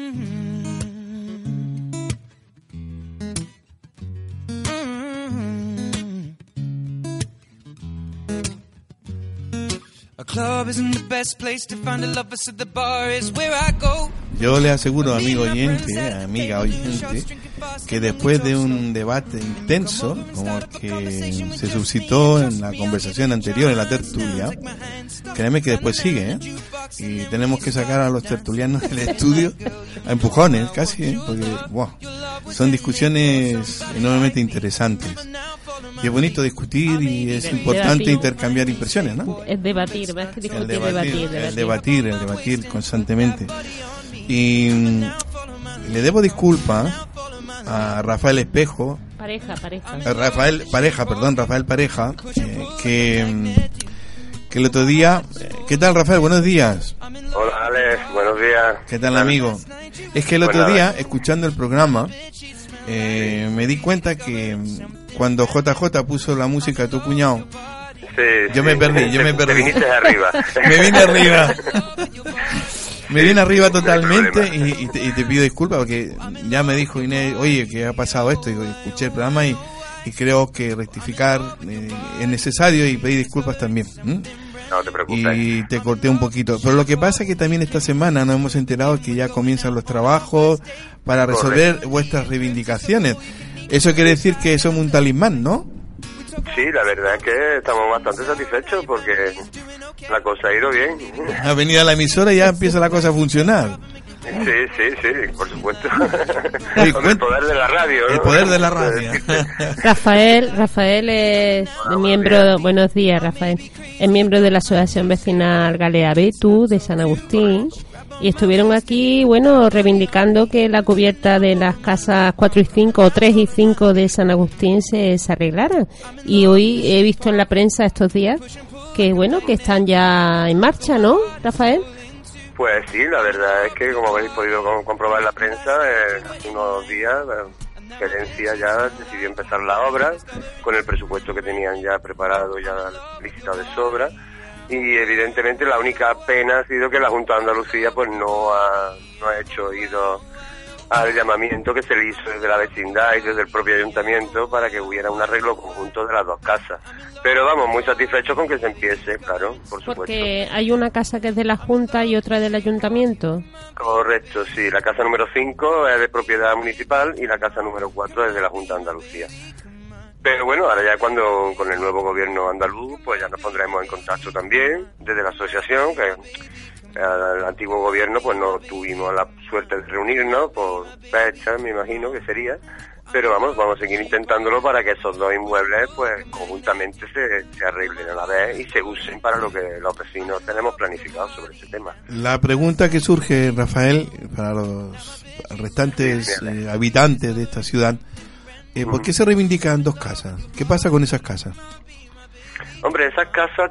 Yo le aseguro, amigo oyente, amiga oyente, que después de un debate intenso, como el que se suscitó en la conversación anterior, en la tertulia, créeme que después sigue, ¿eh? Y tenemos que sacar a los tertulianos del estudio a empujones, casi, porque wow, son discusiones enormemente interesantes. Y es bonito discutir y es importante intercambiar impresiones, ¿no? Es debatir, más que discutir, debatir constantemente. Y le debo disculpas a Rafael Espejo. Rafael Pareja, que el otro día... ¿Qué tal, Rafael? Buenos días. Hola, Alex. Buenos días. ¿Qué tal, amigo? Es que el otro día, escuchando el programa, me di cuenta que cuando JJ puso la música de tu cuñado, yo me perdí. Te viniste arriba. Me vine arriba totalmente y te pido disculpas porque ya me dijo Inés, oye, que ha pasado esto, y escuché el programa y creo que rectificar es necesario y pedir disculpas también. No te preocupes. Y te corté un poquito. Pero lo que pasa es que también esta semana nos hemos enterado que ya comienzan los trabajos para resolver vuestras reivindicaciones. Eso quiere decir que somos un talismán, ¿no? Sí, la verdad es que estamos bastante satisfechos porque la cosa ha ido bien. Ha venido a la emisora y ya empieza la cosa a funcionar. Sí, por supuesto. Con el poder de la radio, ¿no? El poder de la radio. Rafael es miembro, buenos días, Rafael. Es miembro de la Asociación Vecinal Galea Betu de San Agustín. Y estuvieron aquí, reivindicando que la cubierta de las casas 4 y 5 o 3 y 5 de San Agustín se arreglara. Y hoy he visto en la prensa estos días que, que están ya en marcha, ¿no, Rafael? Pues sí, la verdad es que, como habéis podido comprobar en la prensa, hace unos días la gerencia ya decidió empezar la obra con el presupuesto que tenían ya preparado, ya licitado de sobra. Y evidentemente la única pena ha sido que la Junta de Andalucía pues no ha hecho oído al llamamiento que se le hizo desde la vecindad y desde el propio ayuntamiento para que hubiera un arreglo conjunto de las dos casas. Pero vamos, muy satisfechos con que se empiece, claro, por supuesto. Porque hay una casa que es de la Junta y otra del ayuntamiento. Correcto, sí. La casa número 5 es de propiedad municipal y la casa número 4 es de la Junta de Andalucía. Pero bueno, ahora ya cuando con el nuevo gobierno andaluz, pues ya nos pondremos en contacto también desde la asociación, que el antiguo gobierno pues no tuvimos la suerte de reunirnos por fecha, me imagino que sería, pero vamos a seguir intentándolo para que esos dos inmuebles pues conjuntamente se arreglen a la vez y se usen para lo que los vecinos tenemos planificado sobre ese tema. La pregunta que surge, Rafael, para los restantes habitantes de esta ciudad, ¿por qué se reivindican dos casas? ¿Qué pasa con esas casas? Hombre, esas casas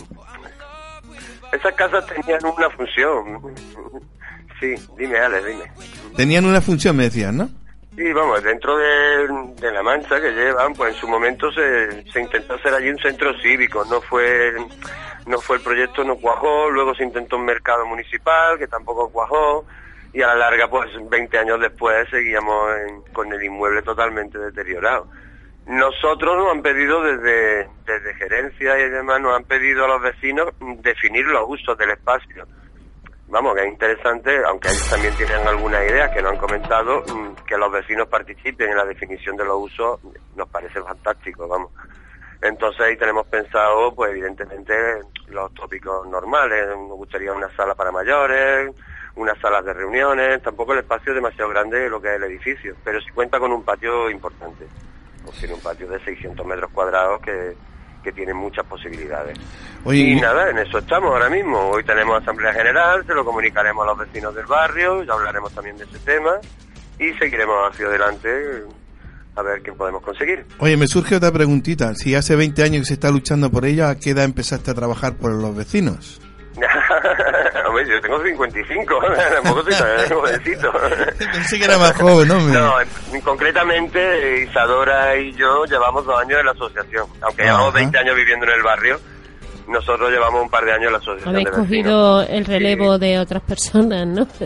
tenían una función. Sí, dime, Alex, dime. Tenían una función, me decían, ¿no? Sí, vamos, dentro de la mancha que llevan, pues en su momento se intentó hacer allí un centro cívico, no fue el proyecto, no cuajó, luego se intentó un mercado municipal que tampoco cuajó, y a la larga, pues 20 años después seguíamos con el inmueble totalmente deteriorado. Nosotros nos han pedido desde gerencia y demás, nos han pedido a los vecinos definir los usos del espacio. Vamos, que es interesante, aunque ellos también tienen algunas ideas que nos han comentado, que los vecinos participen en la definición de los usos, nos parece fantástico, vamos. Entonces ahí tenemos pensado, pues evidentemente, los tópicos normales. Nos gustaría una sala para mayores, unas salas de reuniones, tampoco el espacio es demasiado grande lo que es el edificio, pero sí cuenta con un patio importante. Pues tiene un patio de 600 metros cuadrados que tiene muchas posibilidades. Oye, y nada, en eso estamos ahora mismo. Hoy tenemos asamblea general, se lo comunicaremos a los vecinos del barrio, ya hablaremos también de ese tema y seguiremos hacia adelante a ver qué podemos conseguir. Oye, me surge otra preguntita. Si hace 20 años que se está luchando por ella, ¿a qué edad empezaste a trabajar por los vecinos? Hombre, yo tengo 55, tampoco soy tan jovencito. Pensé que era más joven, ¿no? No, concretamente Isadora y yo llevamos 2 años en la asociación. Aunque llevamos 20 años viviendo en el barrio, nosotros llevamos un par de años en la asociación. Habéis cogido el relevo de otras personas, ¿no?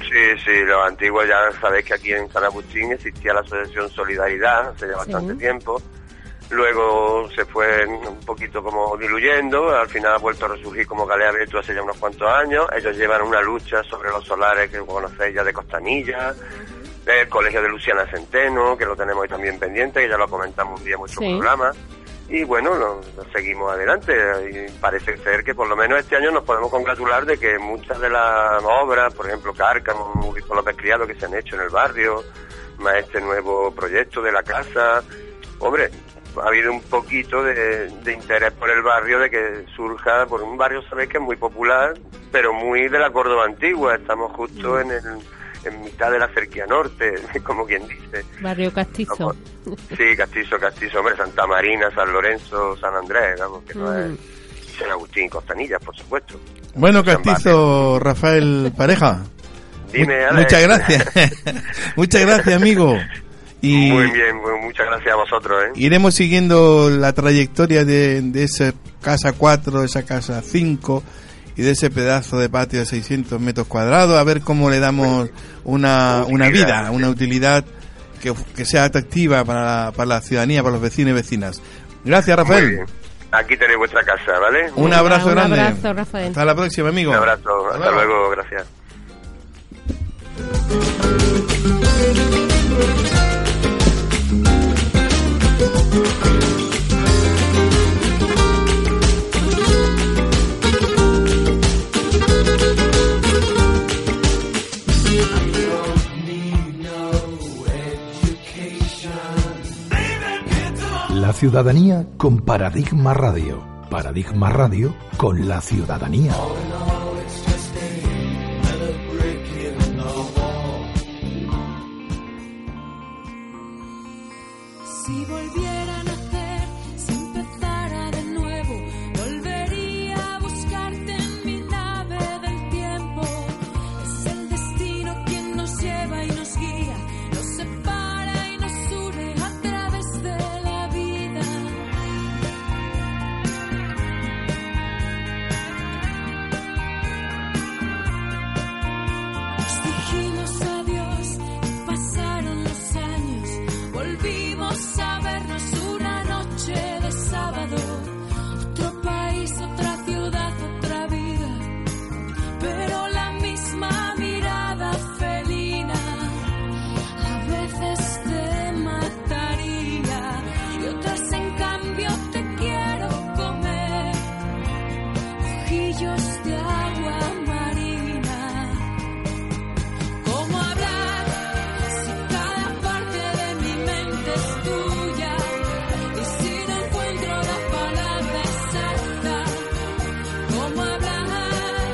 Sí, los antiguos ya sabéis que aquí en San Agustín existía la Asociación Solidaridad hace ya bastante tiempo. Luego se fue un poquito como diluyendo, al final ha vuelto a resurgir como Galea Betu hace ya unos cuantos años. Ellos llevan una lucha sobre los solares que conocéis ya de Costanilla, el colegio de Luciana Centeno, que lo tenemos ahí también pendiente, que ya lo comentamos un día en vuestro programa. Y bueno, nos seguimos adelante y parece ser que por lo menos este año nos podemos congratular de que muchas de las obras, por ejemplo Cárcamo, Obispo López Criado, que se han hecho en el barrio, más este nuevo proyecto de la casa, hombre, ha habido un poquito de interés por el barrio, de que surja por un barrio, sabéis que es muy popular, pero muy de la Córdoba antigua. Estamos justo en mitad de la cerquía norte, como quien dice. Barrio Castizo. Sí, Castizo, hombre, Santa Marina, San Lorenzo, San Andrés, vamos, que no es San Agustín, Costanillas, por supuesto. Bueno, Castizo, Rafael Pareja. Dime, Alex. Muchas gracias. Muchas gracias, amigo. Y muy bien, muchas gracias a vosotros. Iremos siguiendo la trayectoria de esa casa 4, esa casa 5 y de ese pedazo de patio de 600 metros cuadrados, a ver cómo le damos una vida, una utilidad que sea atractiva para la ciudadanía, para los vecinos y vecinas. Gracias, Rafael. Muy bien. Aquí tenéis vuestra casa, ¿vale? Un abrazo grande. Un abrazo, Rafael. Hasta la próxima, amigo. Un abrazo, hasta luego, gracias. La ciudadanía con Paradigma Radio. Paradigma Radio con la ciudadanía. Si volviera a nacer, si empezara de nuevo, volvería a buscarte en mi nave del tiempo. Es el destino quien nos lleva y nos guía, nos separa y nos une a través de la vida. Nos dijimos adiós y pasaron los años, volvimos a vernos una noche de sábado. Otro país, otra ciudad, otra vida, pero la misma mirada felina. A veces te mataría y otras en cambio te quiero comer. Ojillos de agua marina. ¿Cómo hablar si cada parte de mi mente es tuya? Y si no encuentro la palabra exacta, ¿cómo hablar?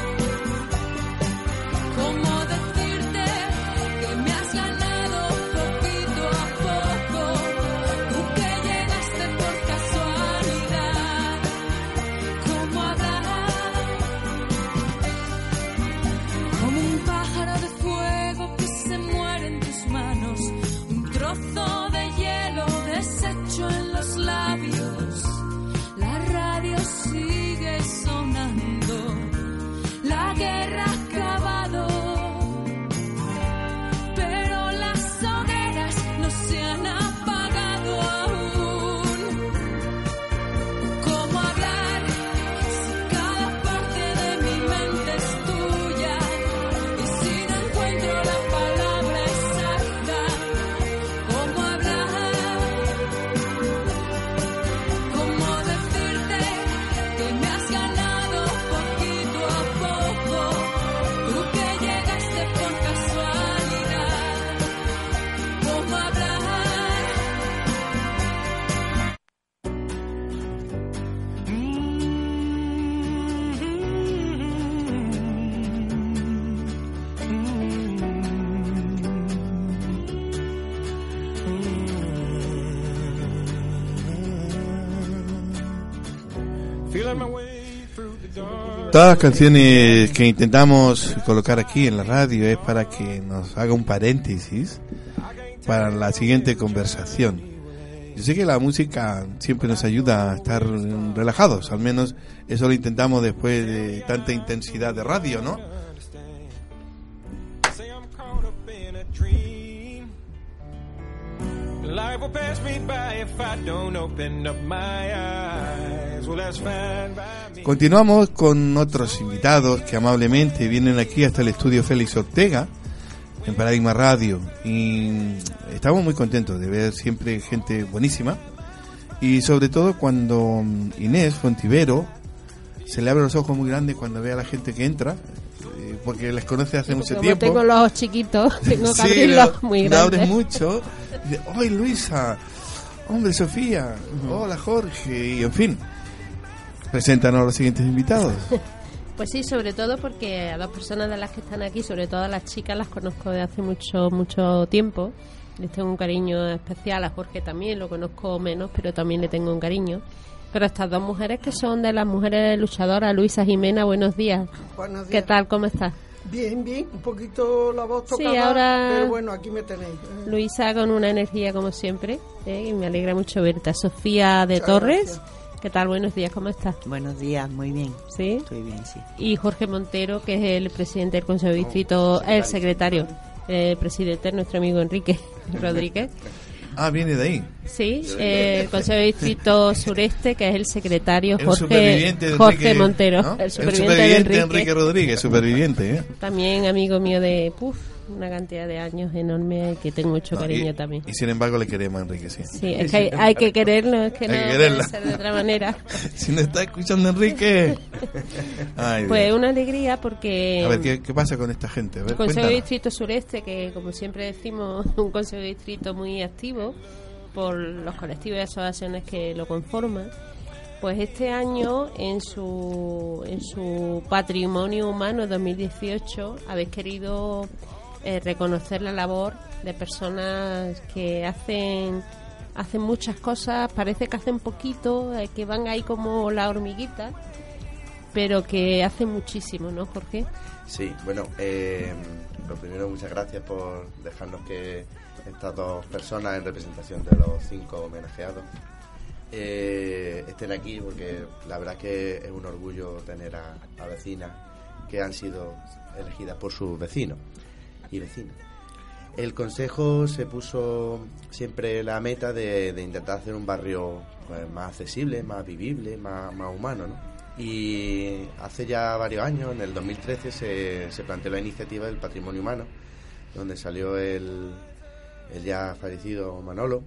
¿Cómo decirte que me has ganado poquito a poco? Tú que llegaste por casualidad. ¿Cómo hablar? Como un pájaro de fuego que se muere en tus manos, un trozo de hielo deshecho en los labios. La radio sigue sonando, la guerra ha acabado, pero las hogueras no se han apagado aún. ¿Cómo hablar si cada parte de mi mente es tuya? Y si no encuentro la palabra exacta, ¿cómo hablar? ¿Cómo decirte que me has ganado poquito a poco? Tú que llegaste por casualidad. ¿Cómo hablar? Todas las canciones que intentamos colocar aquí en la radio es para que nos haga un paréntesis para la siguiente conversación. Yo sé que la música siempre nos ayuda a estar relajados, al menos eso lo intentamos después de tanta intensidad de radio, ¿no? caught up in a dream. Life will pass me by if I don't open up my eyes. Well, that's fine by me. Continuamos con otros invitados que amablemente vienen aquí hasta el estudio Félix Ortega en Paradigma Radio, y estamos muy contentos de ver siempre gente buenísima, y sobre todo cuando Inés Fontivero se le abren los ojos muy grandes cuando ve a la gente que entra, porque les conoce hace mucho Como tiempo. tengo los ojos chiquitos, tengo que Sí, abrirlos muy le grandes. abres mucho. Dice, ¡ay, Luisa! ¡Hombre, Sofía! ¡Hola, Jorge! Y en fin, preséntanos a los siguientes invitados. Pues sí, sobre todo porque a dos personas de las que están aquí, sobre todo a las chicas, las conozco de hace mucho tiempo. Les tengo un cariño especial, a Jorge también, lo conozco menos, pero también le tengo un cariño. Pero estas dos mujeres que son de las mujeres luchadoras, Luisa, Jimena, buenos días. Buenos días. ¿Qué tal? ¿Cómo estás? Bien, bien, un poquito la voz Sí, tocada, ahora- pero bueno, aquí me tenéis. Luisa con una energía como siempre, y me alegra mucho verte. Sofía de Muchas Torres, gracias. ¿qué tal? Buenos días, ¿cómo estás? Buenos días, muy bien. ¿Sí? Estoy bien, sí. Y Jorge Montero, que es el presidente del Consejo de Distrito, el secretario, el presidente, nuestro amigo Enrique Rodríguez. Ah, viene de ahí. Sí, el Consejo de Distrito Sureste, que es el secretario El superviviente de Jorge Enrique, Montero, ¿no? el superviviente de Enrique. Enrique Rodríguez, superviviente, ¿eh? También amigo mío de una cantidad de años enorme, que tengo mucho No, cariño y, también. Y sin embargo le queremos a Enrique, sí. Sí, es que hay que quererlo, es que Hay no que puede quererla. ser de otra manera. Si no está escuchando Enrique. Ay, Pues Dios. una alegría porque A ver, ¿qué pasa con esta gente? A ver, el Consejo de cuéntanos. Distrito Sureste, que como siempre decimos, un Consejo de Distrito muy activo por los colectivos y asociaciones que lo conforman, pues este año en su patrimonio humano 2018 habéis querido reconocer la labor de personas que hacen muchas cosas, parece que hacen poquito, que van ahí como la hormiguita, pero que hacen muchísimo, ¿no, Jorge? Sí, bueno, lo primero, muchas gracias por dejarnos que estas dos personas, en representación de los 5 homenajeados, estén aquí, porque la verdad que es un orgullo tener a vecinas que han sido elegidas por sus vecinos y vecinas. El Consejo se puso siempre la meta de intentar hacer un barrio, pues, más accesible, más vivible, más humano, ¿no? Y hace ya varios años, en el 2013, se planteó la iniciativa del patrimonio humano, donde salió el ya fallecido Manolo,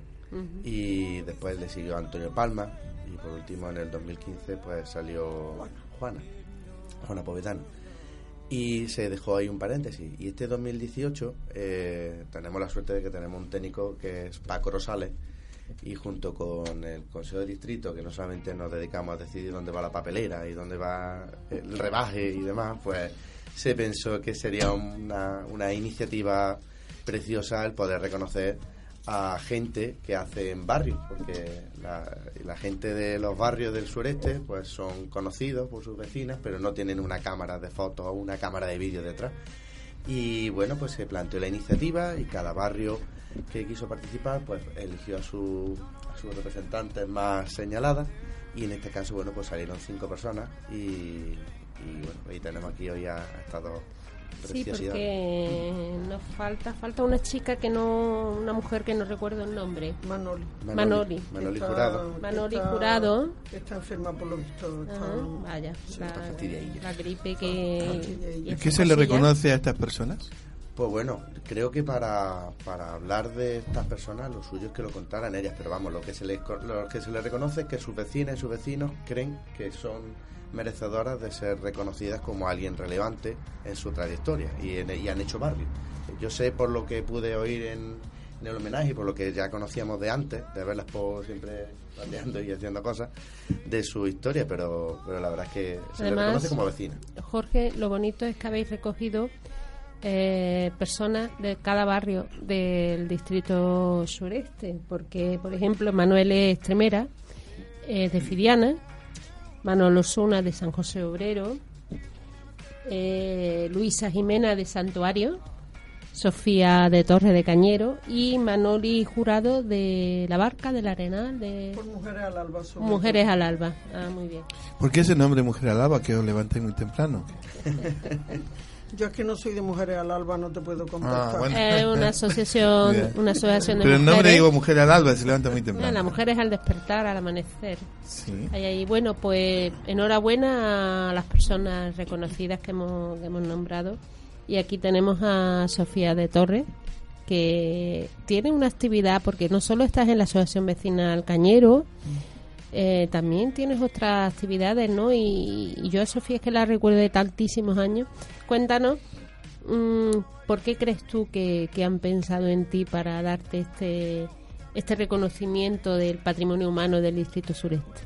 y después le siguió Antonio Palma, y por último en el 2015 pues salió Juana Povedano. Y se dejó ahí un paréntesis. Y este 2018 tenemos la suerte de que tenemos un técnico que es Paco Rosales, y junto con el Consejo de Distrito, que no solamente nos dedicamos a decidir dónde va la papelera y dónde va el rebaje y demás, pues se pensó que sería una iniciativa preciosa el poder reconocer a gente que hace en barrios, porque la gente de los barrios del sureste pues son conocidos por sus vecinas, pero no tienen una cámara de fotos o una cámara de vídeo detrás. Y bueno, pues se planteó la iniciativa, y cada barrio que quiso participar pues eligió a sus representantes más señaladas, y en este caso, bueno, pues salieron 5 personas, y bueno, ahí tenemos aquí hoy a estas dos Sí, preciosidades. porque nos falta una chica una mujer que no recuerdo el nombre. Manoli. Manoli Está- Jurado. Manoli está- Jurado. Está enferma por lo visto. Está, Ajá, vaya, está fastidiadilla. la gripe que... fastidiadilla. y ¿Qué estas se le cosillas. reconoce a estas personas? Pues bueno, creo que para hablar de estas personas lo suyo es que lo contaran ellas, pero vamos, lo que se les reconoce es que sus vecinas y sus vecinos creen que son merecedoras de ser reconocidas como alguien relevante en su trayectoria, y han hecho barrio. Yo sé, por lo que pude oír en el homenaje, y por lo que ya conocíamos de antes, de verlas por siempre pateando y haciendo cosas, de su historia, pero la verdad es que se les Además, reconoce como vecinas. Jorge, lo bonito es que habéis recogido personas de cada barrio del distrito sureste, porque, por ejemplo, Manuel Estremera, de Fidiana, Manolo Osuna, de San José Obrero, Luisa Jimena, de Santuario, Sofía de Torre de Cañero, y Manoli Jurado, de La Barca, del Arenal, de Por Mujeres al Alba. sobre Mujeres todo. al Alba. Ah, muy bien. ¿Por qué ese nombre Mujer al Alba, que os levantáis muy temprano? Yo es que no soy de Mujeres al Alba, no te puedo contestar. bueno. Es una asociación, Bien. una asociación de Pero el nombre mujeres. digo Mujer al Alba, se levanta muy No, temprano. las mujeres al despertar, al amanecer. Sí. Ahí, bueno, pues enhorabuena a las personas reconocidas que hemos nombrado. Y aquí tenemos a Sofía de Torres, que tiene una actividad, porque no solo estás en la Asociación Vecinal Cañero, también tienes otras actividades, ¿no? Y yo a Sofía es que la recuerdo de tantísimos años. Cuéntanos, ¿por qué crees tú que han pensado en ti para darte este reconocimiento del patrimonio humano del Distrito Sureste?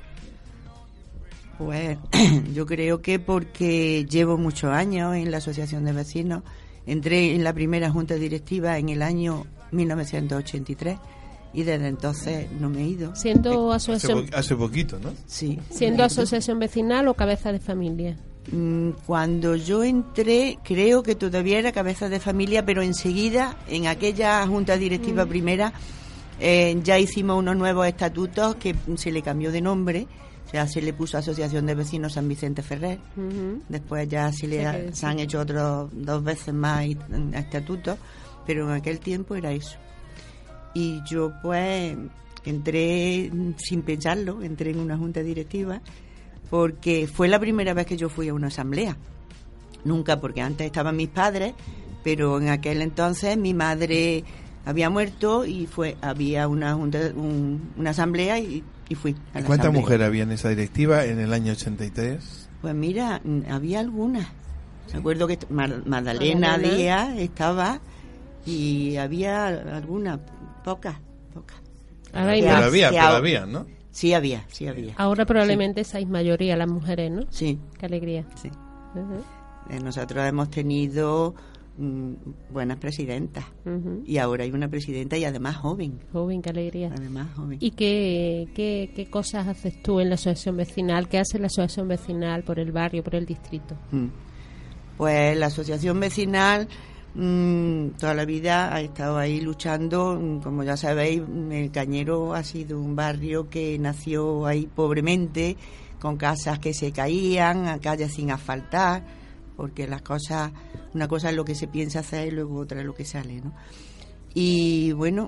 Pues yo creo que porque llevo muchos años en la Asociación de Vecinos. Entré en la primera junta directiva en el año 1983 y desde entonces no me he ido. Siendo asociación, Hace poquito, ¿no? Sí. siendo asociación vecinal o cabeza de familia. Cuando yo entré, creo que todavía era cabeza de familia, pero enseguida, en aquella junta directiva primera, ya hicimos unos nuevos estatutos que se le cambió de nombre. O sea, se le puso Asociación de Vecinos San Vicente Ferrer. Después ya se han hecho otros 2 veces más estatutos, pero en aquel tiempo era eso. Y yo pues entré sin pensarlo, entré en una junta directiva porque fue la primera vez que yo fui a una asamblea. Nunca, porque antes estaban mis padres, pero en aquel entonces mi madre había muerto y había una asamblea y fui a la ¿Cuántas asamblea. mujeres había en esa directiva en el año 83? Pues mira, había algunas. Me acuerdo que Magdalena Díaz estaba y había algunas, pocas. Ahora hay Pero más. había, ¿no? Sí había. Ahora probablemente seáis mayoría las mujeres, ¿no? Sí. Qué alegría. Sí. Ujú, Nosotros hemos tenido buenas presidentas y ahora hay una presidenta y además joven. Joven, qué alegría. Además joven. ¿Y qué cosas haces tú en la asociación vecinal? ¿Qué hace la asociación vecinal por el barrio, por el distrito? Pues la asociación vecinal toda la vida ha estado ahí luchando. Como ya sabéis, el Cañero ha sido un barrio que nació ahí pobremente, con casas que se caían, calles sin asfaltar, porque las cosas, una cosa es lo que se piensa hacer y luego otra es lo que sale, ¿no? Y bueno,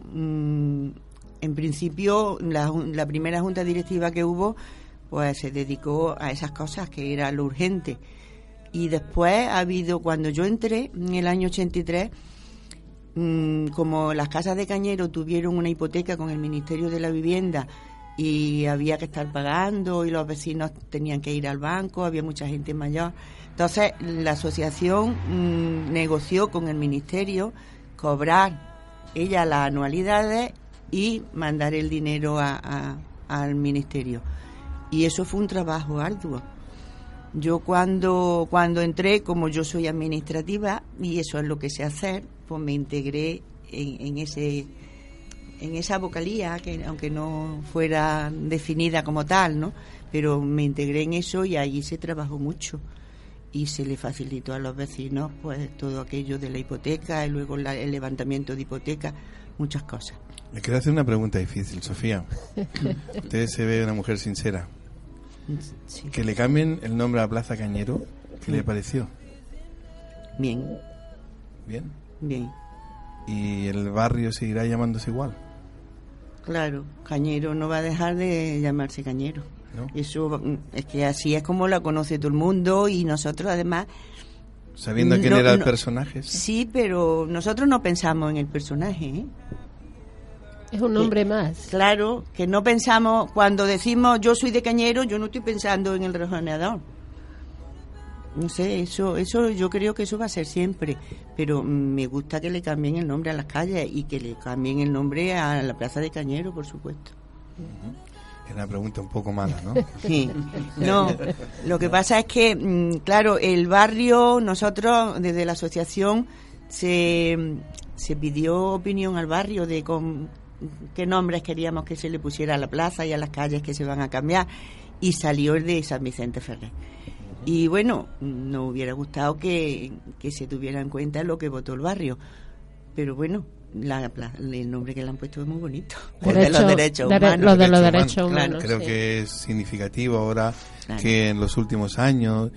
en principio la primera junta directiva que hubo pues se dedicó a esas cosas, que era lo urgente. Y después ha habido, cuando yo entré en el año 83, como las casas de Cañero tuvieron una hipoteca con el Ministerio de la Vivienda y había que estar pagando y los vecinos tenían que ir al banco, había mucha gente mayor. Entonces la asociación negoció con el Ministerio cobrar ella las anualidades y mandar el dinero al Ministerio. Y eso fue un trabajo arduo. Yo cuando entré, como yo soy administrativa y eso es lo que sé hacer, pues me integré en esa vocalía, que aunque no fuera definida como tal, ¿no? Pero me integré en eso y allí se trabajó mucho y se le facilitó a los vecinos pues todo aquello de la hipoteca y luego el levantamiento de hipoteca, muchas cosas. Le quiero hacer una pregunta difícil, Sofía. Usted se ve una mujer sincera. Sí. Que le cambien el nombre a Plaza Cañero, ¿qué le pareció? Bien. ¿Y el barrio seguirá llamándose igual? Claro, Cañero no va a dejar de llamarse Cañero. ¿No? Eso es que así es como la conoce todo el mundo y nosotros además... ¿Sabiendo quién era el personaje? Sí, pero nosotros no pensamos en el personaje, ¿eh? Es un nombre más. Claro, que no pensamos, cuando decimos yo soy de Cañero, yo no estoy pensando en el rejoneador. No sé, eso yo creo que eso va a ser siempre, pero me gusta que le cambien el nombre a las calles y que le cambien el nombre a la Plaza de Cañero, por supuesto. Es una pregunta un poco mala, ¿no? Sí. No, lo que pasa es que, claro, el barrio, nosotros desde la asociación se pidió opinión al barrio de qué nombres queríamos que se le pusiera a la plaza y a las calles que se van a cambiar, y salió el de San Vicente Ferrer. Y bueno, nos hubiera gustado que se tuviera en cuenta lo que votó el barrio, pero bueno, el nombre que le han puesto es muy bonito. De los derechos humanos. Los de los derechos humanos. Creo que es significativo ahora que en los últimos años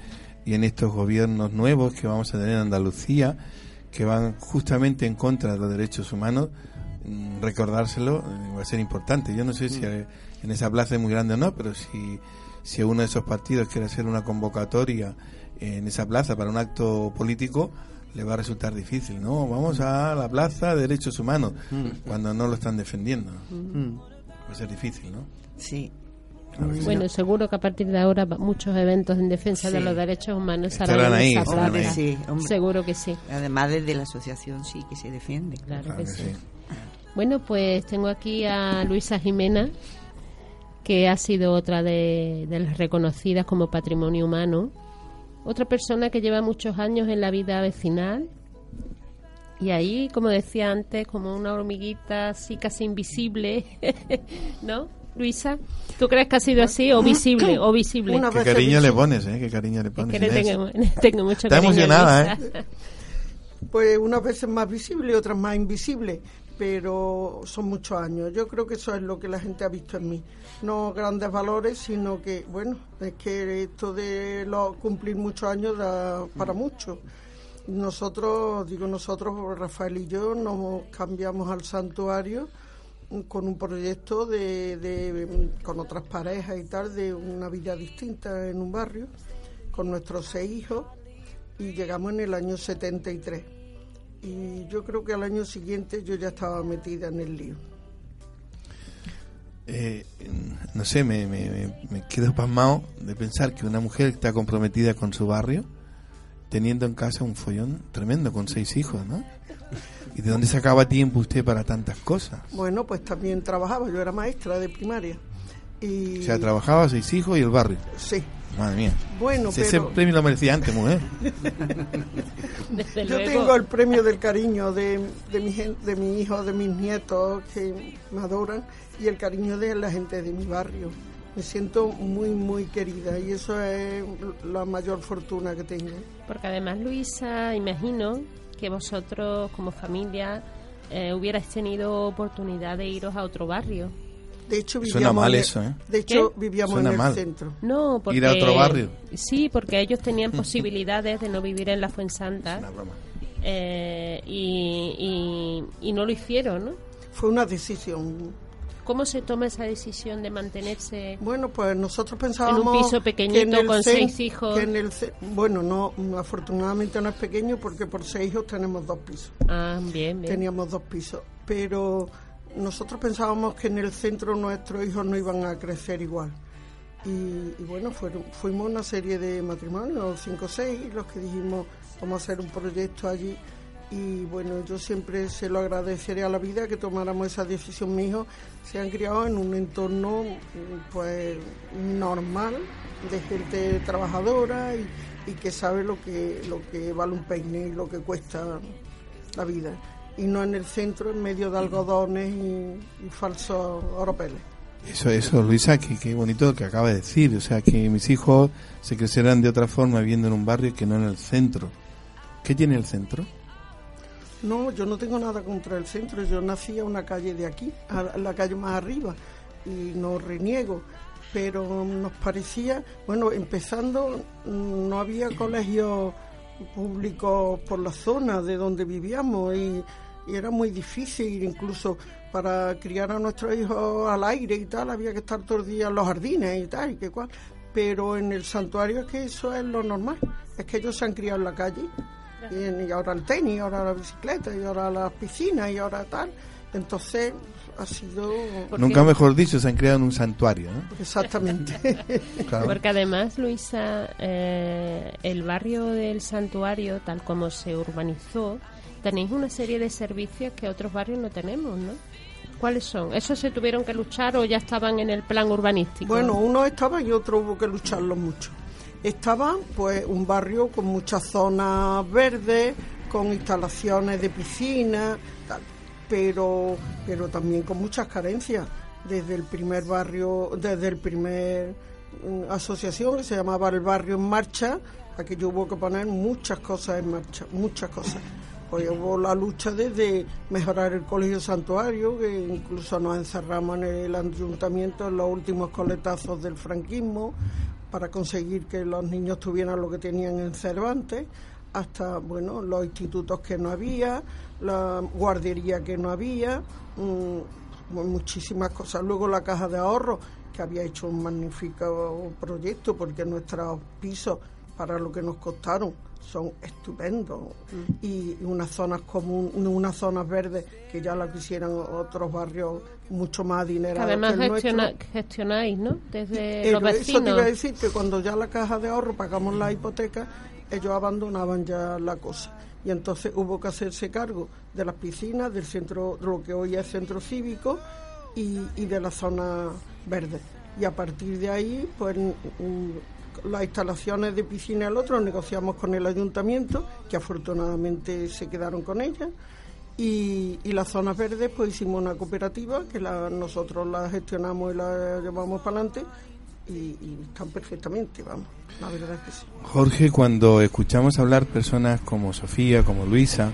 y en estos gobiernos nuevos que vamos a tener en Andalucía, que van justamente en contra de los derechos humanos, recordárselo va a ser importante. Yo no sé si en esa plaza es muy grande o no, pero si uno de esos partidos quiere hacer una convocatoria en esa plaza para un acto político, le va a resultar difícil, ¿no? Vamos a la plaza de derechos humanos, cuando no lo están defendiendo. Va a ser difícil, ¿no? Sí. Bueno, seguro que a partir de ahora muchos eventos en defensa de los derechos humanos estarán ahí, esa plaza. Hombre, sí, hombre. Seguro que sí. Además, desde la asociación sí que se defiende. Claro que sí. Bueno, pues tengo aquí a Luisa Jimena, que ha sido otra de las reconocidas como patrimonio humano. Otra persona que lleva muchos años en la vida vecinal. Y ahí, como decía antes, como una hormiguita así casi invisible, ¿no? Luisa, ¿tú crees que ha sido así o visible? O visible? Qué cariño le pones, ¿eh? Qué cariño le pones. Es que tengo mucho Está cariño. Está emocionada, Luisa. Pues unas veces más visible y otras más invisible, pero son muchos años. Yo creo que eso es lo que la gente ha visto en mí. No grandes valores, sino que, bueno, es que esto de cumplir muchos años da para mucho. Nosotros, Rafael y yo, nos cambiamos al santuario con un proyecto con otras parejas y tal, de una vida distinta en un barrio, con nuestros 6 hijos, y llegamos en el año 73. Y yo creo que al año siguiente yo ya estaba metida en el lío. No sé, me quedo pasmado de pensar que una mujer está comprometida con su barrio, teniendo en casa un follón tremendo con 6 hijos, ¿no? ¿Y de dónde sacaba tiempo usted para tantas cosas? Bueno, pues también trabajaba, yo era maestra de primaria. Y... O sea, trabajaba 6 hijos y el barrio. Sí. Madre mía. Bueno, si ese premio lo merecía antes, mujer. Yo tengo el premio del cariño de mi hijo, de mis nietos que me adoran, y el cariño de la gente de mi barrio. Me siento muy, muy querida, y eso es la mayor fortuna que tengo. Porque además, Luisa, imagino que vosotros como familia hubierais tenido oportunidad de iros a otro barrio. De hecho, suena mal eso, ¿eh? De hecho, vivíamos suena en el mal. centro. No, porque... Ir a otro barrio. Sí, porque ellos tenían posibilidades de no vivir en la Fuensanta. Es una broma. Y no lo hicieron, ¿no? Fue una decisión. ¿Cómo se toma esa decisión de mantenerse? Bueno, pues nosotros pensábamos en un piso pequeñito con 6 hijos. Bueno, no, afortunadamente no es pequeño, porque por 6 hijos tenemos 2 pisos. Ah, bien. Teníamos 2 pisos, pero nosotros pensábamos que en el centro nuestros hijos no iban a crecer igual. Y bueno, fuimos una serie de matrimonios, 5 o 6, los que dijimos vamos a hacer un proyecto allí. Y bueno, yo siempre se lo agradeceré a la vida que tomáramos esa decisión. Mis hijos se han criado en un entorno pues normal, de gente trabajadora y que sabe lo que vale un peine y lo que cuesta la vida, y no en el centro, en medio de algodones y falsos oropeles. Eso, Luisa, qué bonito lo que acaba de decir. O sea, que mis hijos se crecerán de otra forma viviendo en un barrio que no en el centro. ¿Qué tiene el centro? No, yo no tengo nada contra el centro. Yo nací a una calle de aquí, a la calle más arriba, y no reniego. Pero nos parecía, bueno, empezando, no había colegios públicos por la zona de donde vivíamos, y era muy difícil, incluso para criar a nuestros hijos al aire y tal, había que estar todos los días en los jardines y tal, y que cual. Pero en el santuario es que eso es lo normal, es que ellos se han criado en la calle. Y ahora el tenis, y ahora la bicicleta, y ahora las piscinas, y ahora tal. Entonces ha sido... Nunca mejor dicho, se han creado en un santuario, ¿no? Exactamente. Claro. Porque además, Luisa, el barrio del santuario, tal como se urbanizó, tenéis una serie de servicios que otros barrios no tenemos, ¿no? ¿Cuáles son? ¿Esos se tuvieron que luchar o ya estaban en el plan urbanístico? Bueno, uno estaba y otro hubo que lucharlo mucho. Estaba pues un barrio con muchas zonas verdes, con instalaciones de piscina, tal, pero también con muchas carencias. Desde el primer asociación, que se llamaba el Barrio en Marcha, aquello hubo que poner muchas cosas en marcha, muchas cosas. Pues hubo la lucha desde mejorar el colegio santuario, que incluso nos encerramos en el ayuntamiento en los últimos coletazos del franquismo, para conseguir que los niños tuvieran lo que tenían en Cervantes, hasta, bueno, los institutos que no había, la guardería que no había, muchísimas cosas. Luego la caja de ahorro, que había hecho un magnífico proyecto, porque nuestros pisos, para lo que nos costaron, son estupendos, y unas zonas comunes, unas zonas verdes que ya las quisieran otros barrios mucho más adinerados. Además que el nuestro. gestionáis, ¿no? Desde los vecinos. Eso te iba a decir, que cuando ya la caja de ahorro pagamos la hipoteca, ellos abandonaban ya la cosa, y entonces hubo que hacerse cargo de las piscinas, del centro, de lo que hoy es centro cívico, y de la zona verde, y a partir de ahí, pues las instalaciones de piscina y el otro negociamos con el ayuntamiento, que afortunadamente se quedaron con ellas, y las zonas verdes, pues hicimos una cooperativa que nosotros la gestionamos y la llevamos para adelante, y están perfectamente, vamos, la verdad es que sí. Jorge, cuando escuchamos hablar personas como Sofía, como Luisa,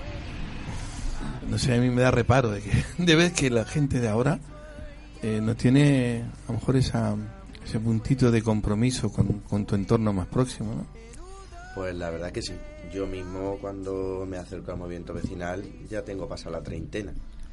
no sé, a mí me da reparo de ver que la gente de ahora no tiene a lo mejor ese puntito de compromiso con tu entorno más próximo, ¿no? Pues la verdad que sí. Yo mismo, cuando me acerco al movimiento vecinal, ya tengo pasada la treintena,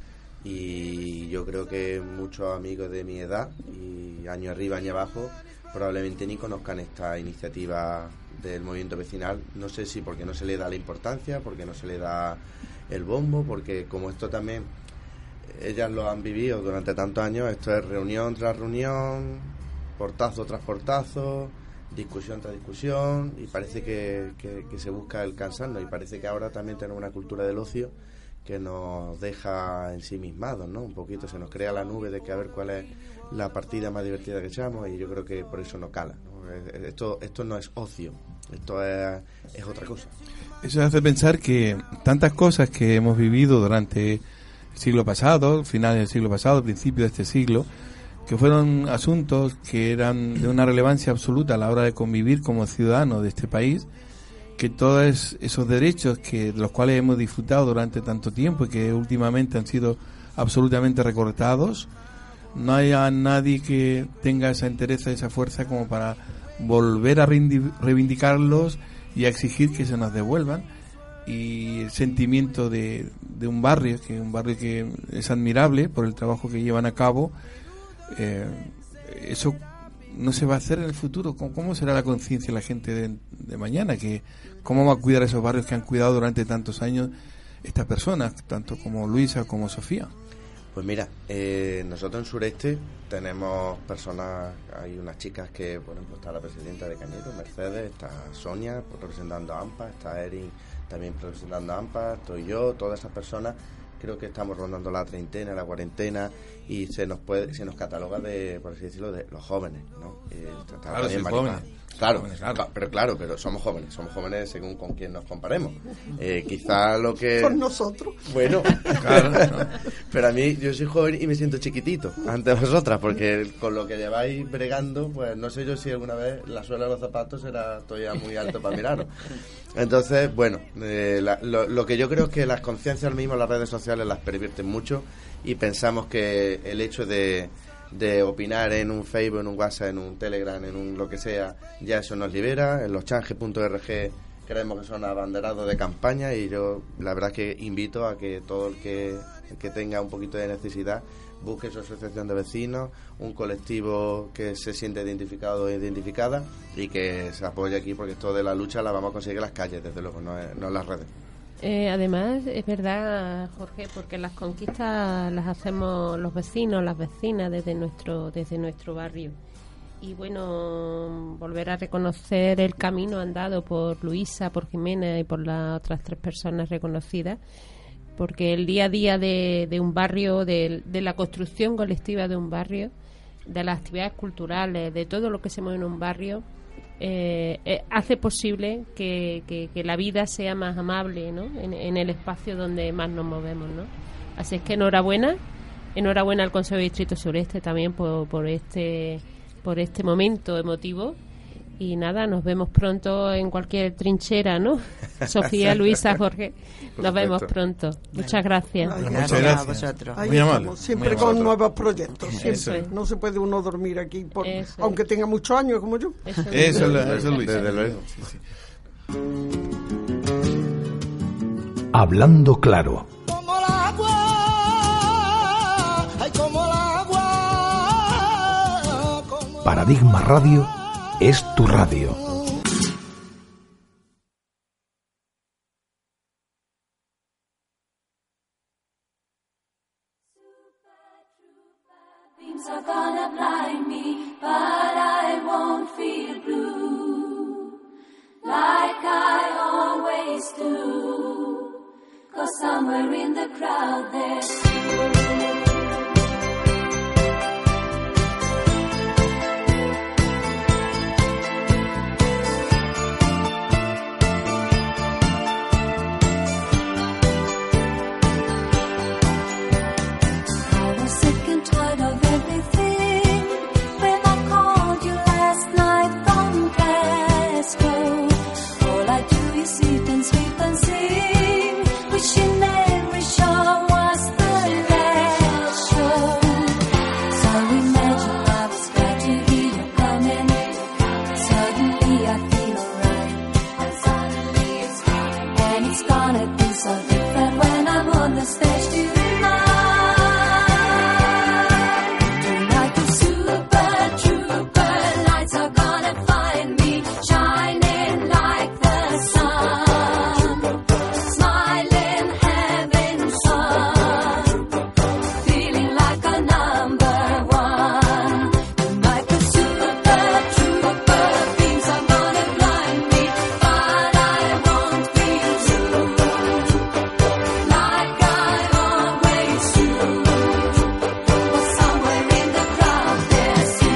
y yo creo que muchos amigos de mi edad, y año arriba, año abajo, probablemente ni conozcan esta iniciativa del movimiento vecinal. No sé si porque no se le da la importancia, porque no se le da el bombo, porque como esto también ellas lo han vivido durante tantos años, esto es reunión tras reunión, portazo tras portazo, discusión tras discusión, y parece que se busca el cansarnos, y parece que ahora también tenemos una cultura del ocio que nos deja ensimismados, ¿no? Un poquito se nos crea la nube de que a ver cuál es la partida más divertida que echamos, y yo creo que por eso no cala, ¿no? Esto no es ocio, esto es otra cosa. Eso hace pensar que tantas cosas que hemos vivido durante el siglo pasado, finales del siglo pasado, principios de este siglo, que fueron asuntos que eran de una relevancia absoluta a la hora de convivir como ciudadanos de este país, que todos esos derechos de los cuales hemos disfrutado durante tanto tiempo y que últimamente han sido absolutamente recortados, no haya nadie que tenga esa entereza, esa fuerza como para volver a reivindicarlos y a exigir que se nos devuelvan. Y el sentimiento de un barrio que es admirable por el trabajo que llevan a cabo, eso no se va a hacer en el futuro. ¿Cómo será la conciencia de la gente de mañana? ¿Cómo va a cuidar esos barrios que han cuidado durante tantos años estas personas, tanto como Luisa como Sofía? Pues mira, nosotros en Sureste tenemos personas, hay unas chicas que, por ejemplo, está la presidenta de Cañero, Mercedes, está Sonia representando a AMPA, está Erin también representando a AMPA, estoy yo, todas esas personas. Creo que estamos rondando la treintena, la cuarentena, y se nos cataloga de, por así decirlo, de los jóvenes, ¿no? Claro, sí, jóvenes. Claro, pero somos jóvenes según con quién nos comparemos. Quizá lo que... Con nosotros. Bueno, claro, pero a mí, yo soy joven y me siento chiquitito ante vosotras, porque con lo que lleváis bregando, pues no sé yo si alguna vez la suela de los zapatos era todavía muy alto para miraros. Entonces, bueno, lo que yo creo es que las conciencias ahora mismo, las redes sociales las pervierten mucho, y pensamos que el hecho de opinar en un Facebook, en un WhatsApp, en un Telegram, en un lo que sea, ya eso nos libera. En los change.org creemos que son abanderados de campaña, y yo la verdad que invito a que todo el que tenga un poquito de necesidad busque su asociación de vecinos, un colectivo que se siente identificado o identificada, y que se apoye aquí, porque esto de la lucha la vamos a conseguir en las calles, desde luego, no en las redes. Además, es verdad, Jorge, porque las conquistas las hacemos los vecinos, las vecinas desde nuestro barrio. Y bueno, volver a reconocer el camino andado por Luisa, por Jimena y por las otras 3 personas reconocidas, porque el día a día de un barrio, de la construcción colectiva de un barrio, de las actividades culturales, de todo lo que se mueve en un barrio, hace posible que la vida sea más amable, ¿no? En el espacio donde más nos movemos, ¿no? Así es que enhorabuena al Consejo de Distrito Sureste también por este momento emotivo, Y nada, nos vemos pronto en cualquier trinchera, ¿no? Sofía, Luisa, Jorge, nos vemos pronto. Muchas gracias. Muchas gracias a vosotros. Ahí Muy amable. estamos, siempre Muy con amable. nuevos proyectos, siempre. Eso es. No se puede uno dormir aquí, Eso es. aunque tenga muchos años como yo. Eso es. Eso es Luis. Desde luego. Sí, sí. Hablando claro. Como el agua, ay, como el agua. Como Paradigma Radio es tu radio. Beams are gonna blind me, but I won't feel blue like I always do. 'Cause somewhere in the crowd there's you. I was sick and tired of everything when I called you last night from Glasgow. All I do is eat and sleep and sing, wishing every show was the last show. So imagine I was glad to hear you coming. Suddenly I feel alright, and suddenly it's fine. And it's gonna be so different when I'm on the stage tonight. Tonight the super trooper lights are gonna find me shining like the sun, smiling, having fun, feeling like a number one. Tonight the super trooper beams are gonna blind me, but I won't feel blue like I always do. 'Cause somewhere in the crowd there's you.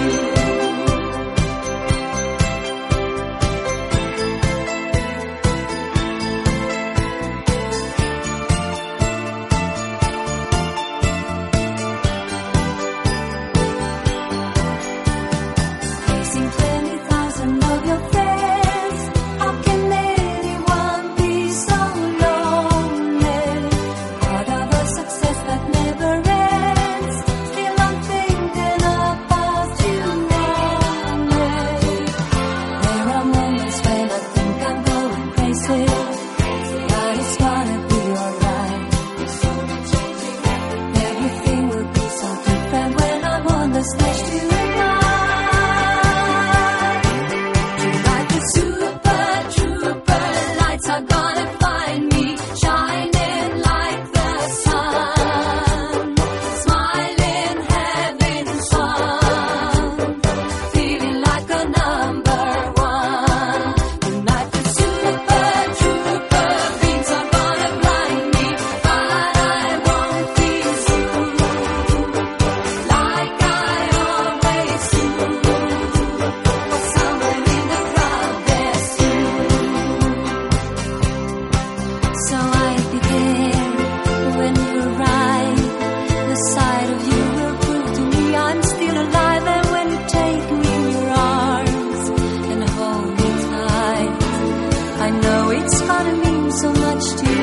Facing 20,000 of your friends, how can anyone be so lonely? Part of a success that never ends. Still I'm thinking about you only. There are moments when I think I'm going crazy, but it's gonna be alright. Everything will be so different when I'm on the stage tonight. Tonight the super trooper lights are gonna find me shining like the sun, smiling, having fun, feeling like a number one. Tonight the super trooper beams are gonna blind me, but I won't feel blue like I always do. 'Cause somewhere in the crowd there's you. So I begin when you arrive. The sight of you will prove to me I'm still alive. And when you take me in your arms and hold me tight, I know it's gonna mean so much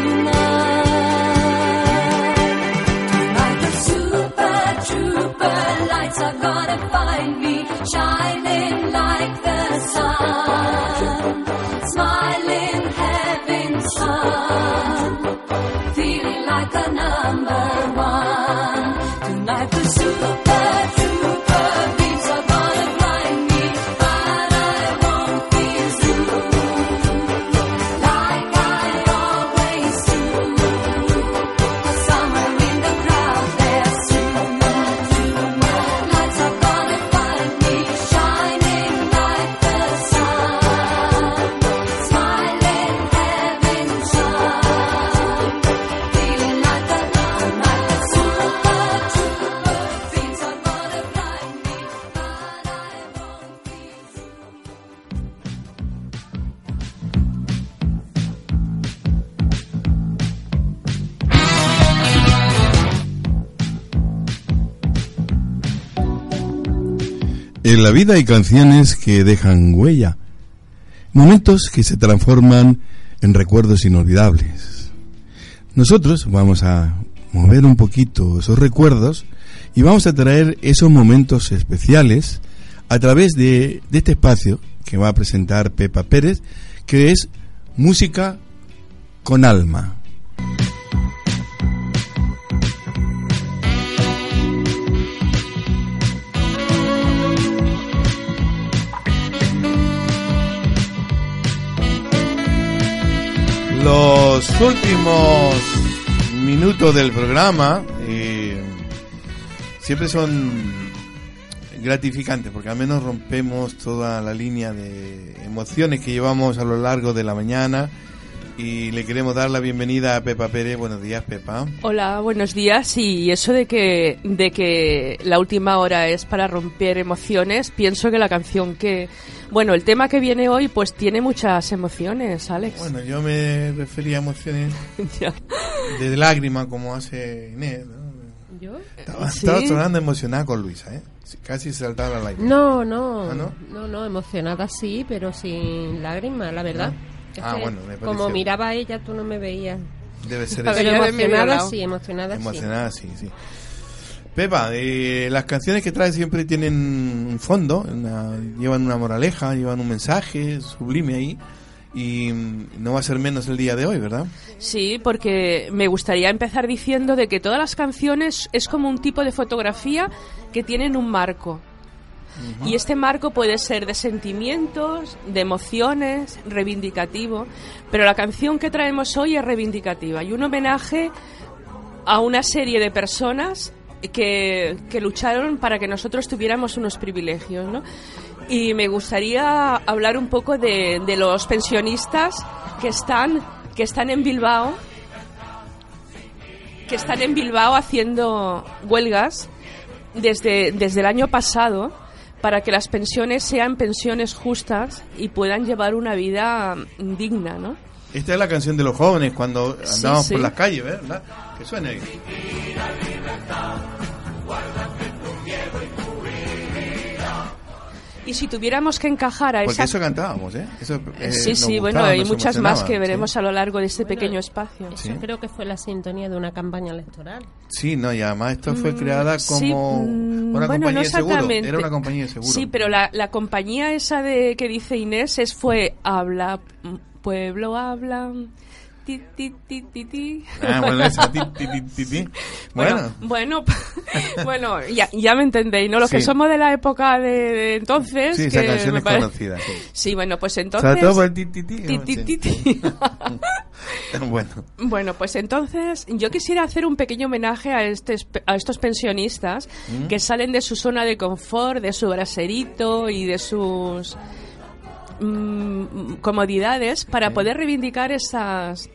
tonight. Tonight the super trooper lights are gonna find me shining like the sun, smiling, having fun, feeling like a number one. Tonight the super trooper beams are gonna blind me, but I won't feel blue like I always do. 'Cause somewhere in the crowd there's you. Lights are gonna find me shining like the sun, smiling, having fun, feeling like a number. The super trooper beams are gonna blind me, but I won't feel blue. En la vida hay canciones que dejan huella, Momentos que se transforman en recuerdos inolvidables. Nosotros vamos a mover un poquito esos recuerdos y vamos a traer esos momentos especiales a través de este espacio que va a presentar Pepa Pérez, que es Música con Alma. Los últimos minutos del programa siempre son gratificantes porque al menos rompemos toda la línea de emociones que llevamos a lo largo de la mañana y le queremos dar la bienvenida a Pepa Pérez. Buenos días, Pepa. Hola, buenos días. Y eso de que la última hora es para romper emociones, pienso que la canción bueno, el tema que viene hoy pues tiene muchas emociones, Alex. Bueno, yo me refería a emociones de lágrima como hace Inés, ¿no? ¿Yo? Estaba sonando emocionada con Luisa, ¿eh? Casi se saltaba la lágrima. No, ¿Ah, no, emocionada sí, pero sin lágrimas, la verdad. ¿No? Es Bueno, me pareció. como miraba a ella, tú no me veías. Debe ser Pero eso. emocionada sí. Sí. Pepa, las canciones que traes siempre tienen un fondo, llevan una moraleja, llevan un mensaje sublime ahí. Y no va a ser menos el día de hoy, ¿verdad? Sí, porque me gustaría empezar diciendo de que todas las canciones es como un tipo de fotografía que tienen un marco. Uh-huh. Y este marco puede ser de sentimientos, de emociones, reivindicativo, pero la canción que traemos hoy es reivindicativa y un homenaje a una serie de personas que lucharon para que nosotros tuviéramos unos privilegios, ¿no? Y me gustaría hablar un poco de los pensionistas que están en Bilbao, haciendo huelgas desde el año pasado para que las pensiones sean pensiones justas y puedan llevar una vida digna, ¿no? Esta es la canción de los jóvenes cuando andábamos sí. por las calles, ¿verdad? Que suena ahí. Y si tuviéramos que encajar a porque eso cantábamos, ¿eh? Eso, sí, bueno, hay muchas más que veremos a lo largo de este pequeño espacio. Eso creo que fue la sintonía de una campaña electoral. Sí, no, y además esto fue creada como una compañía de seguro. Era una compañía de seguro. Sí, pero la compañía esa que dice Inés fue Habla, Pueblo Habla... Ti, ti, ti, ti, ti. Bueno, esa ti, ti, ti, ti, ti. Bueno, ya me entendéis, ¿no? Los que somos de la época de entonces. Sí, esa canción es conocida. Sí, bueno, pues entonces. Sobre todo por el ti, ti, ti. Ti, ti, ti, ti. Bueno, pues entonces yo quisiera hacer un pequeño homenaje a estos pensionistas que salen de su zona de confort, de su braserito y de sus comodidades para poder reivindicar estas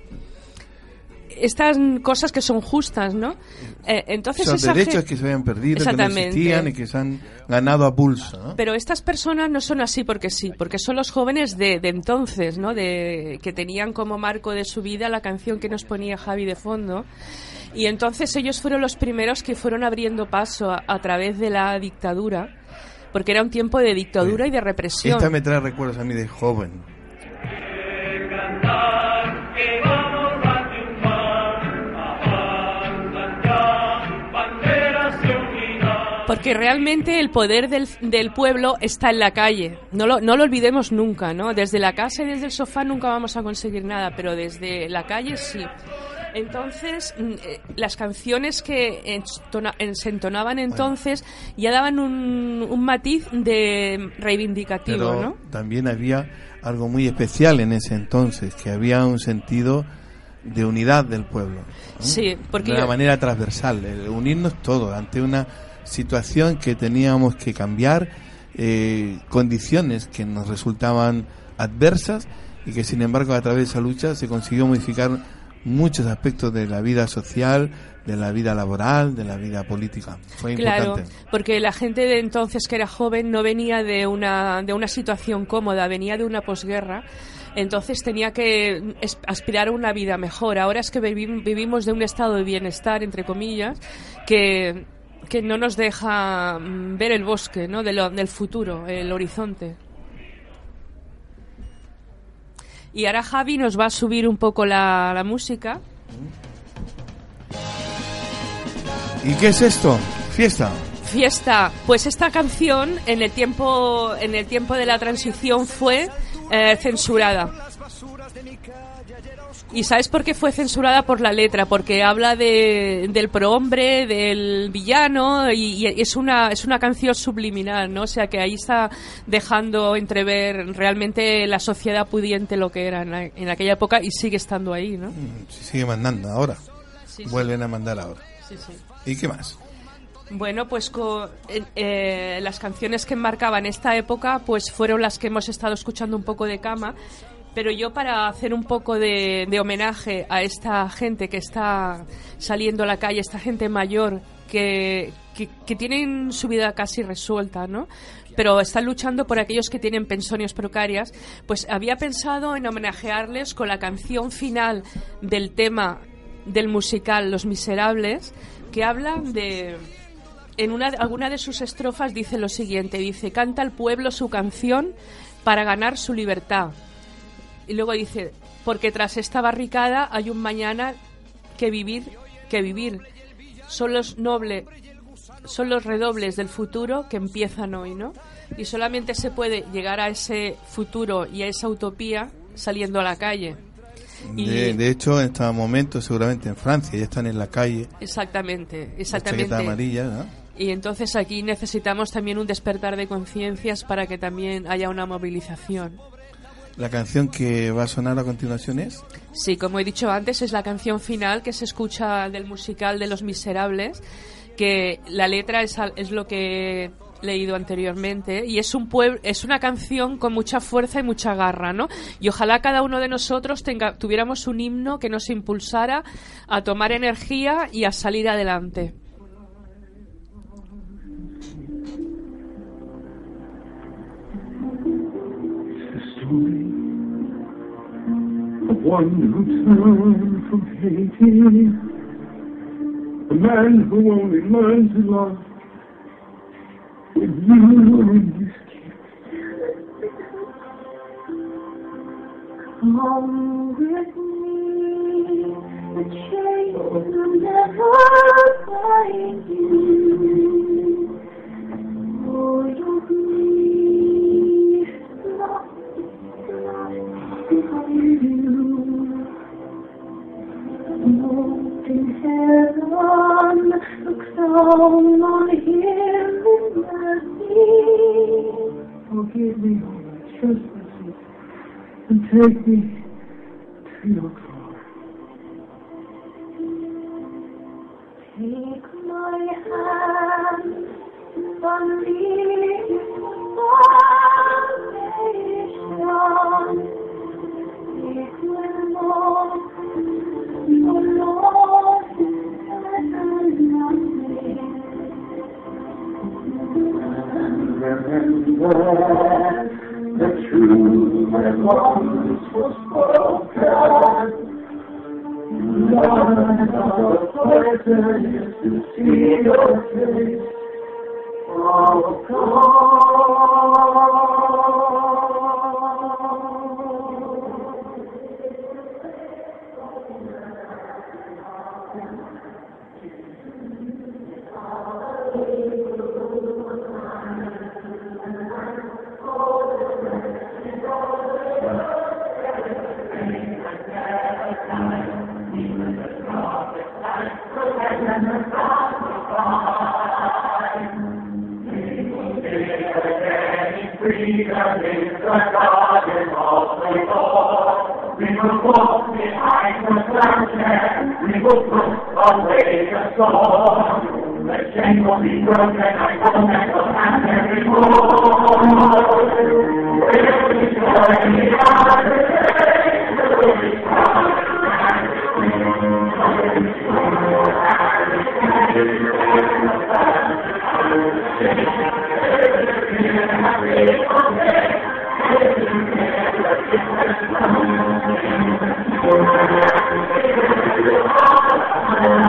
cosas que son justas, ¿no? Entonces esos derechos que se habían perdido, que no existían y que se han ganado a pulso, ¿no? Pero estas personas no son así porque sí, porque son los jóvenes de entonces, ¿no? Que tenían como marco de su vida la canción que nos ponía Javi de fondo. Y entonces ellos fueron los primeros que fueron abriendo paso a través de la dictadura, porque era un tiempo de dictadura y de represión. Esta me trae recuerdos a mí de joven. Porque realmente el poder del pueblo está en la calle. No lo olvidemos nunca, ¿no? Desde la casa y desde el sofá nunca vamos a conseguir nada, pero desde la calle sí. Entonces, las canciones que se entonaban entonces ya daban un matiz de reivindicativo, pero ¿no? También había algo muy especial en ese entonces, que había un sentido de unidad del pueblo, ¿no? Sí, porque de una manera transversal, el unirnos todos ante una situación que teníamos que cambiar, condiciones que nos resultaban adversas y que sin embargo a través de esa lucha se consiguió modificar muchos aspectos de la vida social, de la vida laboral, de la vida política. Fue importante. Claro, porque la gente de entonces que era joven no venía de una situación cómoda, venía de una posguerra. Entonces tenía que aspirar a una vida mejor. Ahora es que vivimos de un estado de bienestar, entre comillas, que no nos deja ver el bosque, ¿no? Del futuro, el horizonte. Y ahora Javi nos va a subir un poco la música. ¿Y qué es esto? Fiesta. Fiesta. Pues esta canción en el tiempo de la transición fue censurada. ¿Y sabes por qué fue censurada? Por la letra, porque habla del prohombre, del villano, y es una canción subliminal, ¿no? O sea que ahí está dejando entrever realmente la sociedad pudiente lo que era en aquella época, y sigue estando ahí, ¿no? Sigue mandando ahora. Sí, Vuelven a mandar ahora. Sí, sí. ¿Y qué más? Bueno, pues las canciones que marcaban esta época pues fueron las que hemos estado escuchando un poco de cama, pero yo, para hacer un poco de homenaje a esta gente que está saliendo a la calle, esta gente mayor que tienen su vida casi resuelta, ¿no? Pero están luchando por aquellos que tienen pensiones precarias, pues había pensado en homenajearles con la canción final del tema del musical Los Miserables, que habla de... alguna de sus estrofas dice lo siguiente, dice: canta el pueblo su canción para ganar su libertad. Y luego dice: porque tras esta barricada hay un mañana que vivir. Son los redobles del futuro que empiezan hoy, ¿no? Y solamente se puede llegar a ese futuro y a esa utopía saliendo a la calle. De hecho, en estos momentos seguramente en Francia ya están en la calle. Exactamente. La chaqueta amarilla, ¿no? Y entonces aquí necesitamos también un despertar de conciencias para que también haya una movilización. ¿La canción que va a sonar a continuación es? Sí, como he dicho antes, es la canción final que se escucha del musical de Los Miserables, que la letra es lo que he leído anteriormente, y es una canción con mucha fuerza y mucha garra, ¿no? Y ojalá cada uno de nosotros tuviéramos un himno que nos impulsara a tomar energía y a salir adelante. One who turned from Haiti, a man who only learned to love with you in his kiss. Come with me, the chains will never bind you. Oh, you'll be lost behind you. In heaven, look down on him in mercy. Forgive me all my trespasses and take me to your glory. Take my hand, unleash salvation. It will not remember the truth that once was spoken. None of the pleasure is to see your face, oh God. Freedom is the garden of the Lord. We will walk behind the bloodshed. We will put away the sword. The chain will be broken. I will never have anymore.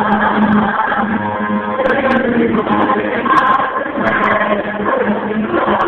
Thank you.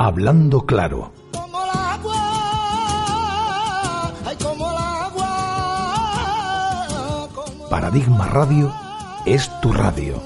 Hablando claro. Como el agua, ay, como el agua. Paradigma Radio es tu radio.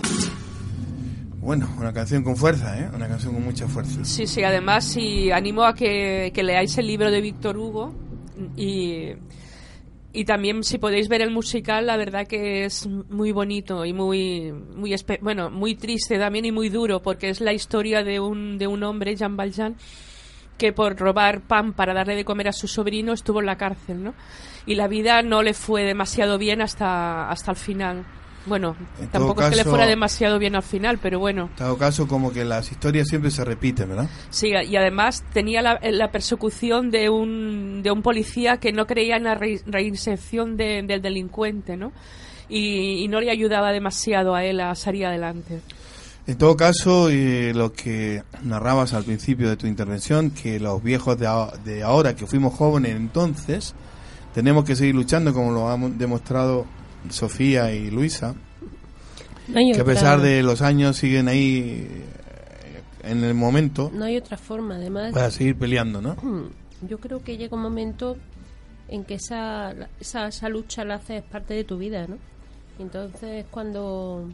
Bueno, una canción con fuerza, ¿eh? Una canción con mucha fuerza. Sí, sí, además sí, animo a que leáis el libro de Víctor Hugo y también si podéis ver el musical, la verdad que es muy bonito y muy triste también y muy duro, porque es la historia de un hombre, Jean Valjean, que por robar pan para darle de comer a su sobrino estuvo en la cárcel, ¿no? Y la vida no le fue demasiado bien hasta el final. Bueno, tampoco es que le fuera demasiado bien al final, pero bueno. En todo caso, como que las historias siempre se repiten, ¿verdad? Sí, y además tenía la persecución de un policía que no creía en la reinserción del delincuente, ¿no? Y no le ayudaba demasiado a él a salir adelante. En todo caso, lo que narrabas al principio de tu intervención, que los viejos de ahora, que fuimos jóvenes entonces, tenemos que seguir luchando, como lo han demostrado Sofía y Luisa, que a pesar de los años siguen ahí en el momento. No hay otra forma, además, para seguir peleando, ¿no? Yo creo que llega un momento en que esa lucha la haces parte de tu vida, ¿no? Entonces cuando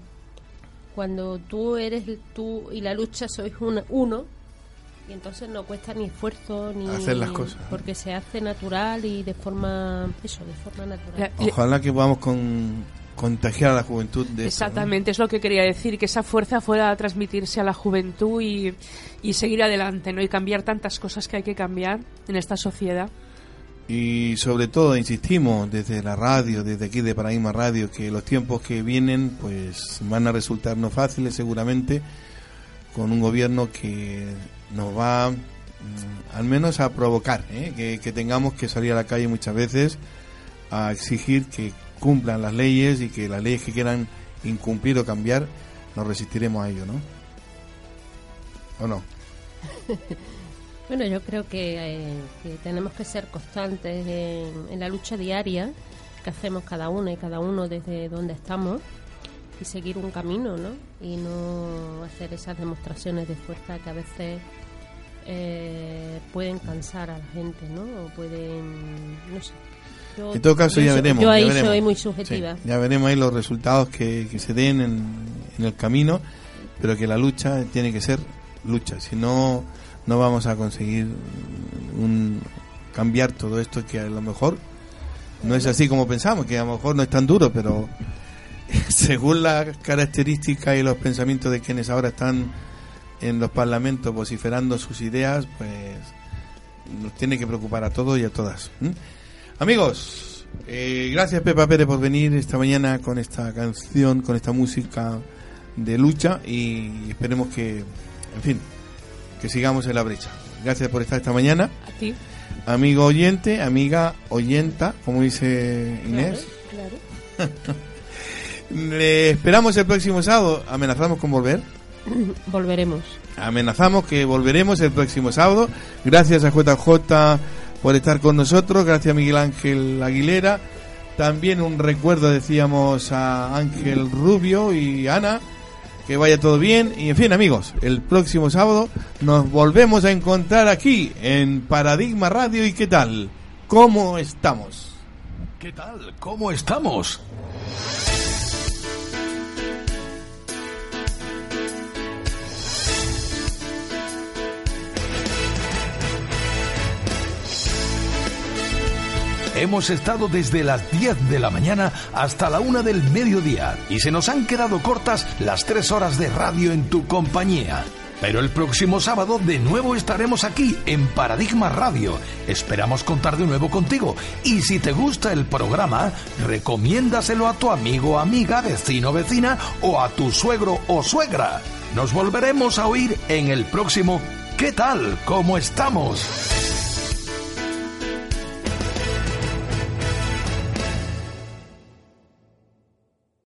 tú eres tú y la lucha sois uno, y entonces no cuesta ni esfuerzo ni hacer las cosas, porque se hace natural y de forma natural. Ojalá que podamos contagiar a la juventud de exactamente esto, ¿no? Es lo que quería decir, que esa fuerza fuera a transmitirse a la juventud y seguir adelante, ¿no? Y cambiar tantas cosas que hay que cambiar en esta sociedad. Y sobre todo insistimos desde la radio, desde aquí de Paradigma Radio, que los tiempos que vienen pues van a resultar no fáciles seguramente, con un gobierno que nos va al menos a provocar, que tengamos que salir a la calle muchas veces a exigir que cumplan las leyes, y que las leyes que quieran incumplir o cambiar nos resistiremos a ello, ¿no? ¿O no? Bueno, yo creo que tenemos que ser constantes en la lucha diaria que hacemos cada una y cada uno desde donde estamos, y seguir un camino, ¿no? Y no hacer esas demostraciones de fuerza que a veces pueden cansar a la gente, ¿no? O pueden, no sé. En todo caso ya veremos. Yo ahí soy muy subjetiva. Sí, ya veremos ahí los resultados que se den en el camino, pero que la lucha tiene que ser lucha, si no vamos a conseguir cambiar todo esto, que a lo mejor no es así como pensamos, que a lo mejor no es tan duro, pero según las características y los pensamientos de quienes ahora están en los parlamentos vociferando sus ideas, pues nos tiene que preocupar a todos y a todas. Amigos, gracias Pepa Pérez por venir esta mañana con esta canción, con esta música de lucha, y esperemos que, en fin, que sigamos en la brecha. Gracias por estar esta mañana. A ti. Amigo oyente, amiga oyenta, como dice Inés. Claro. Le esperamos el próximo sábado. ¿Amenazamos con volver? Volveremos. Amenazamos que volveremos el próximo sábado. Gracias a JJ por estar con nosotros. Gracias a Miguel Ángel Aguilera. También un recuerdo, decíamos, a Ángel Rubio y Ana. Que vaya todo bien. Y en fin, amigos, el próximo sábado nos volvemos a encontrar aquí en Paradigma Radio. ¿Y qué tal? ¿Cómo estamos? ¿Qué tal? ¿Cómo estamos? Hemos estado desde las 10 de la mañana hasta la 1 del mediodía y se nos han quedado cortas las 3 horas de radio en tu compañía. Pero el próximo sábado de nuevo estaremos aquí en Paradigma Radio. Esperamos contar de nuevo contigo. Y si te gusta el programa, recomiéndaselo a tu amigo, amiga, vecino, vecina o a tu suegro o suegra. Nos volveremos a oír en el próximo ¿Qué tal? ¿Cómo estamos?